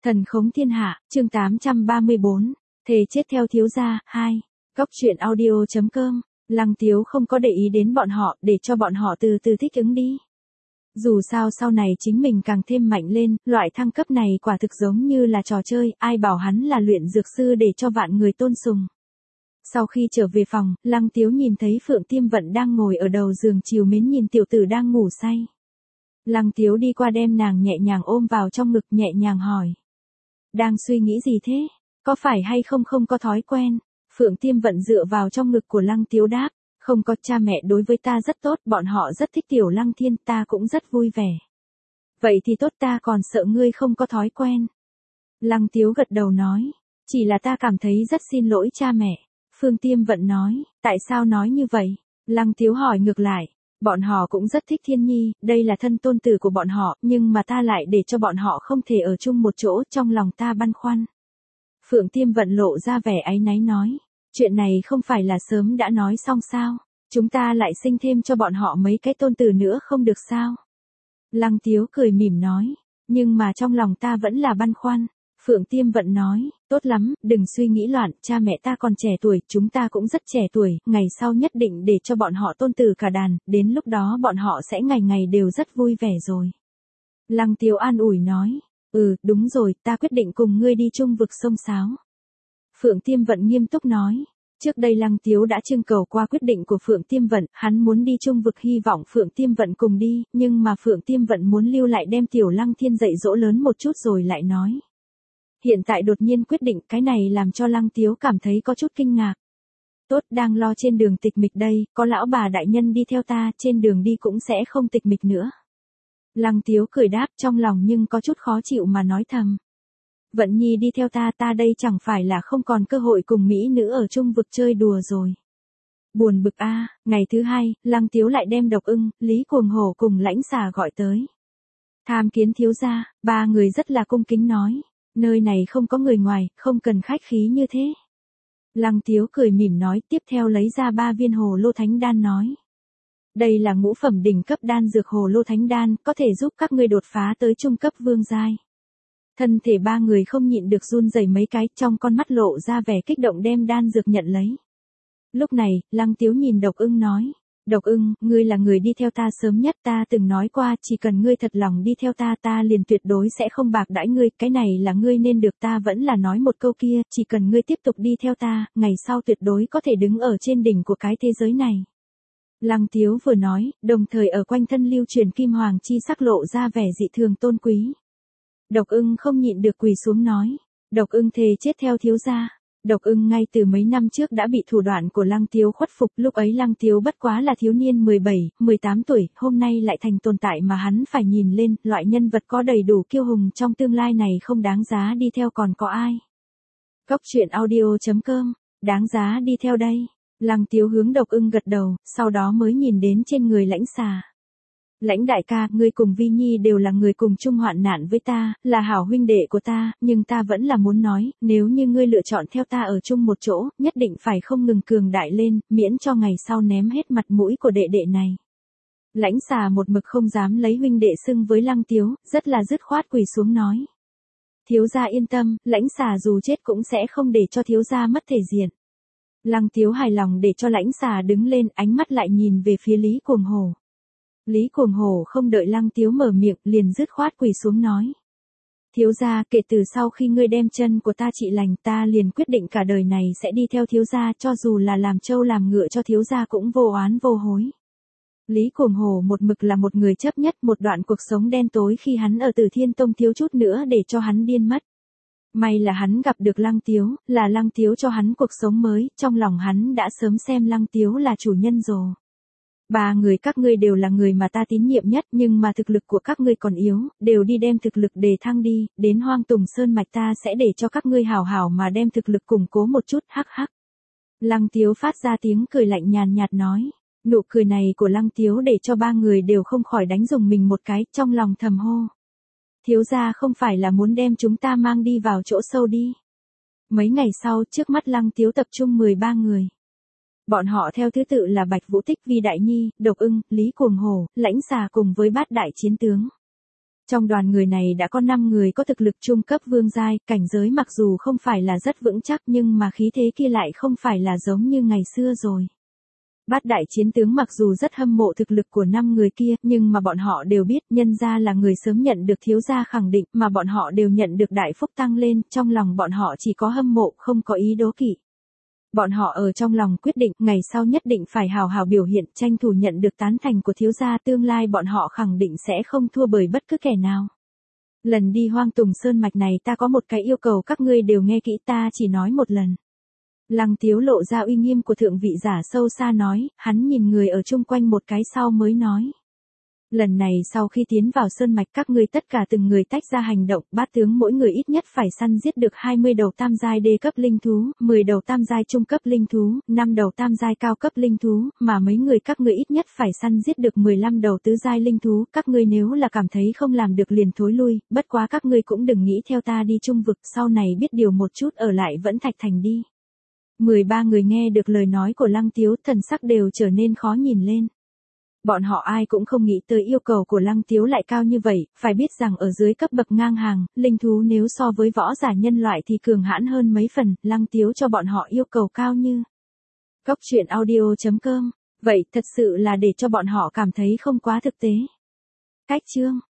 Thần khống thiên hạ, chương 834, thề chết theo thiếu gia, 2. Góc truyện audio.com, Lăng Tiếu không có để ý đến bọn họ, để cho bọn họ từ từ thích ứng đi. Dù sao sau này chính mình càng thêm mạnh lên, loại thăng cấp này quả thực giống như là trò chơi, ai bảo hắn là luyện dược sư để cho vạn người tôn sùng. Sau khi trở về phòng, Lăng Tiếu nhìn thấy Phượng Tiêm Vận đang ngồi ở đầu giường trìu mến nhìn tiểu tử đang ngủ say. Lăng Tiếu đi qua đem nàng nhẹ nhàng ôm vào trong ngực nhẹ nhàng hỏi. Đang suy nghĩ gì thế? Có phải hay không có thói quen? Phượng Tiêm Vận dựa vào trong ngực của Lăng Tiếu đáp. Không có, cha mẹ đối với ta rất tốt, bọn họ rất thích tiểu Lăng Thiên, ta cũng rất vui vẻ. Vậy thì tốt, ta còn sợ ngươi không có thói quen. Lăng Tiếu gật đầu nói. Chỉ là ta cảm thấy rất xin lỗi cha mẹ. Phượng Tiêm Vận nói. Tại sao nói như vậy? Lăng Tiếu hỏi ngược lại. Bọn họ cũng rất thích Thiên Nhi, đây là thân tôn tử của bọn họ, nhưng mà ta lại để cho bọn họ không thể ở chung một chỗ, trong lòng ta băn khoăn. Phượng Tiêm Vận lộ ra vẻ áy náy nói, chuyện này không phải là sớm đã nói xong sao, chúng ta lại sinh thêm cho bọn họ mấy cái tôn tử nữa không được sao? Lăng Tiếu cười mỉm nói, nhưng mà trong lòng ta vẫn là băn khoăn. Phượng Tiêm Vận nói, tốt lắm, đừng suy nghĩ loạn, cha mẹ ta còn trẻ tuổi, chúng ta cũng rất trẻ tuổi, ngày sau nhất định để cho bọn họ tôn tử cả đàn, đến lúc đó bọn họ sẽ ngày ngày đều rất vui vẻ rồi. Lăng Tiếu an ủi nói, đúng rồi, ta quyết định cùng ngươi đi chung vực sông Sáo. Phượng Tiêm Vận nghiêm túc nói, trước đây Lăng Tiếu đã trưng cầu qua quyết định của Phượng Tiêm Vận, hắn muốn đi chung vực hy vọng Phượng Tiêm Vận cùng đi, nhưng mà Phượng Tiêm Vận muốn lưu lại đem tiểu Lăng Thiên dạy dỗ lớn một chút rồi lại nói. Hiện tại đột nhiên quyết định cái này làm cho Lăng Tiếu cảm thấy có chút kinh ngạc. Tốt, đang lo trên đường tịch mịch đây, có lão bà đại nhân đi theo ta, trên đường đi cũng sẽ không tịch mịch nữa. Lăng Tiếu cười đáp trong lòng nhưng có chút khó chịu mà nói thầm. Vận Nhi đi theo ta, ta đây chẳng phải là không còn cơ hội cùng mỹ nữ ở chung vực chơi đùa rồi. Buồn bực a. Ngày thứ hai, Lăng Tiếu lại đem Độc Ưng, Lý Cuồng Hổ cùng Lãnh Xà gọi tới. Tham kiến thiếu gia, ba người rất là cung kính nói. Nơi này không có người ngoài, không cần khách khí như thế. Lăng Tiếu cười mỉm nói, tiếp theo lấy ra 3 viên hồ lô thánh đan nói. Đây là ngũ phẩm đỉnh cấp đan dược hồ lô thánh đan, có thể giúp các ngươi đột phá tới trung cấp vương giai. Thân thể ba người không nhịn được run rẩy mấy cái, trong con mắt lộ ra vẻ kích động đem đan dược nhận lấy. Lúc này, Lăng Tiếu nhìn Độc Ưng nói. Độc Ưng, ngươi là người đi theo ta sớm nhất, ta từng nói qua, chỉ cần ngươi thật lòng đi theo ta, ta liền tuyệt đối sẽ không bạc đãi ngươi, cái này là ngươi nên được, ta vẫn là nói một câu kia, chỉ cần ngươi tiếp tục đi theo ta, ngày sau tuyệt đối có thể đứng ở trên đỉnh của cái thế giới này. Lăng Tiếu vừa nói, đồng thời ở quanh thân lưu truyền kim hoàng chi sắc lộ ra vẻ dị thường tôn quý. Độc Ưng không nhịn được quỳ xuống nói, Độc Ưng thề chết theo thiếu gia. Độc Ưng ngay từ mấy năm trước đã bị thủ đoạn của Lăng Tiếu khuất phục, lúc ấy Lăng Tiếu bất quá là thiếu niên 17, 18 tuổi, hôm nay lại thành tồn tại mà hắn phải nhìn lên, loại nhân vật có đầy đủ kiêu hùng trong tương lai này không đáng giá đi theo còn có ai. Góc truyện audio.com, đáng giá đi theo đây. Lăng Tiếu hướng Độc Ưng gật đầu, sau đó mới nhìn đến trên người Lãnh Xà. Lãnh đại ca, ngươi cùng Vi Nhi đều là người cùng chung hoạn nạn với ta, là hảo huynh đệ của ta, nhưng ta vẫn là muốn nói, nếu như ngươi lựa chọn theo ta ở chung một chỗ, nhất định phải không ngừng cường đại lên, miễn cho ngày sau ném hết mặt mũi của đệ đệ này. Lãnh Xà một mực không dám lấy huynh đệ xưng với Lăng Tiếu, rất là dứt khoát quỳ xuống nói. Thiếu gia yên tâm, Lãnh Xà dù chết cũng sẽ không để cho thiếu gia mất thể diện. Lăng Tiếu hài lòng để cho Lãnh Xà đứng lên, ánh mắt lại nhìn về phía Lý Cuồng Hổ. Lý Cuồng Hổ không đợi Lăng Tiếu mở miệng, liền dứt khoát quỳ xuống nói. Thiếu gia, kể từ sau khi ngươi đem chân của ta trị lành, ta liền quyết định cả đời này sẽ đi theo thiếu gia, cho dù là làm trâu làm ngựa cho thiếu gia cũng vô oán vô hối. Lý Cuồng Hổ một mực là một người chấp nhất một đoạn cuộc sống đen tối khi hắn ở Tử Thiên Tông thiếu chút nữa để cho hắn điên mất. May là hắn gặp được Lăng Tiếu, là Lăng Tiếu cho hắn cuộc sống mới, trong lòng hắn đã sớm xem Lăng Tiếu là chủ nhân rồi. Ba người các ngươi đều là người mà ta tín nhiệm nhất, nhưng mà thực lực của các ngươi còn yếu, đều đi đem thực lực đề thăng đi, đến Hoang Tùng Sơn mạch ta sẽ để cho các ngươi hảo hảo mà đem thực lực củng cố một chút, hắc hắc. Lăng Tiếu phát ra tiếng cười lạnh nhàn nhạt nói, nụ cười này của Lăng Tiếu để cho ba người đều không khỏi đánh rùng mình một cái, trong lòng thầm hô. Thiếu gia không phải là muốn đem chúng ta mang đi vào chỗ sâu đi. Mấy ngày sau, trước mắt Lăng Tiếu tập trung 13 người. Bọn họ theo thứ tự là Bạch Vũ Tích, Vi Đại Nhi, Độc Ưng, Lý Cuồng Hổ, Lãnh Xà cùng với Bát Đại Chiến Tướng. Trong đoàn người này đã có 5 người có thực lực trung cấp vương giai, cảnh giới mặc dù không phải là rất vững chắc nhưng mà khí thế kia lại không phải là giống như ngày xưa rồi. Bát đại chiến tướng mặc dù rất hâm mộ thực lực của 5 người kia, nhưng mà bọn họ đều biết nhân gia là người sớm nhận được thiếu gia khẳng định mà bọn họ đều nhận được đại phúc tăng lên, trong lòng bọn họ chỉ có hâm mộ không có ý đố kỵ. Bọn họ ở trong lòng quyết định ngày sau nhất định phải hào hào biểu hiện tranh thủ nhận được tán thành của thiếu gia, tương lai bọn họ khẳng định sẽ không thua bởi bất cứ kẻ nào. Lần đi Hoang Tùng Sơn Mạch này ta có một cái yêu cầu các ngươi đều nghe kỹ, ta chỉ nói một lần. Lăng Tiếu lộ ra uy nghiêm của thượng vị giả sâu xa nói, hắn nhìn người ở chung quanh một cái sau mới nói. Lần này sau khi tiến vào sơn mạch các ngươi tất cả từng người tách ra hành động, bát tướng mỗi người ít nhất phải săn giết được 20 đầu tam giai đê cấp linh thú, 10 đầu tam giai trung cấp linh thú, 5 đầu tam giai cao cấp linh thú, mà mấy người các ngươi ít nhất phải săn giết được 15 đầu tứ giai linh thú, các ngươi nếu là cảm thấy không làm được liền thối lui, bất quá các ngươi cũng đừng nghĩ theo ta đi trung vực, sau này biết điều một chút ở lại Vẫn Thạch Thành đi. 13 người nghe được lời nói của Lăng Tiếu, thần sắc đều trở nên khó nhìn lên. Bọn họ ai cũng không nghĩ tới yêu cầu của Lăng Tiếu lại cao như vậy, phải biết rằng ở dưới cấp bậc ngang hàng, linh thú nếu so với võ giả nhân loại thì cường hãn hơn mấy phần, Lăng Tiếu cho bọn họ yêu cầu cao như. Cốc truyện audio.com, vậy thật sự là để cho bọn họ cảm thấy không quá thực tế. Cách chương